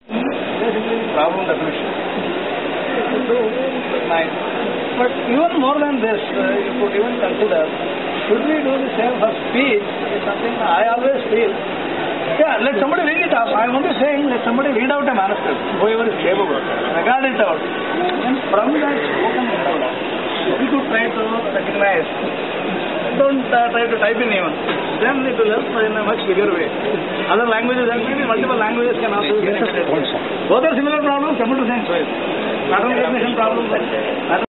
Basically, problem definition. Nice. But even more than this, you could even consider, should we do the same for speech? Is something I always feel. Yeah, let somebody read it out. I'm only saying, let somebody read out a manuscript, whoever is capable. Record it out. And from that spoken dialogue, we could try to recognize. Don't try to type in even. Then it will help in a much bigger way. Other languages, maybe multiple languages can also be connected. Both are similar problems, computer science wise. Pattern recognition problems.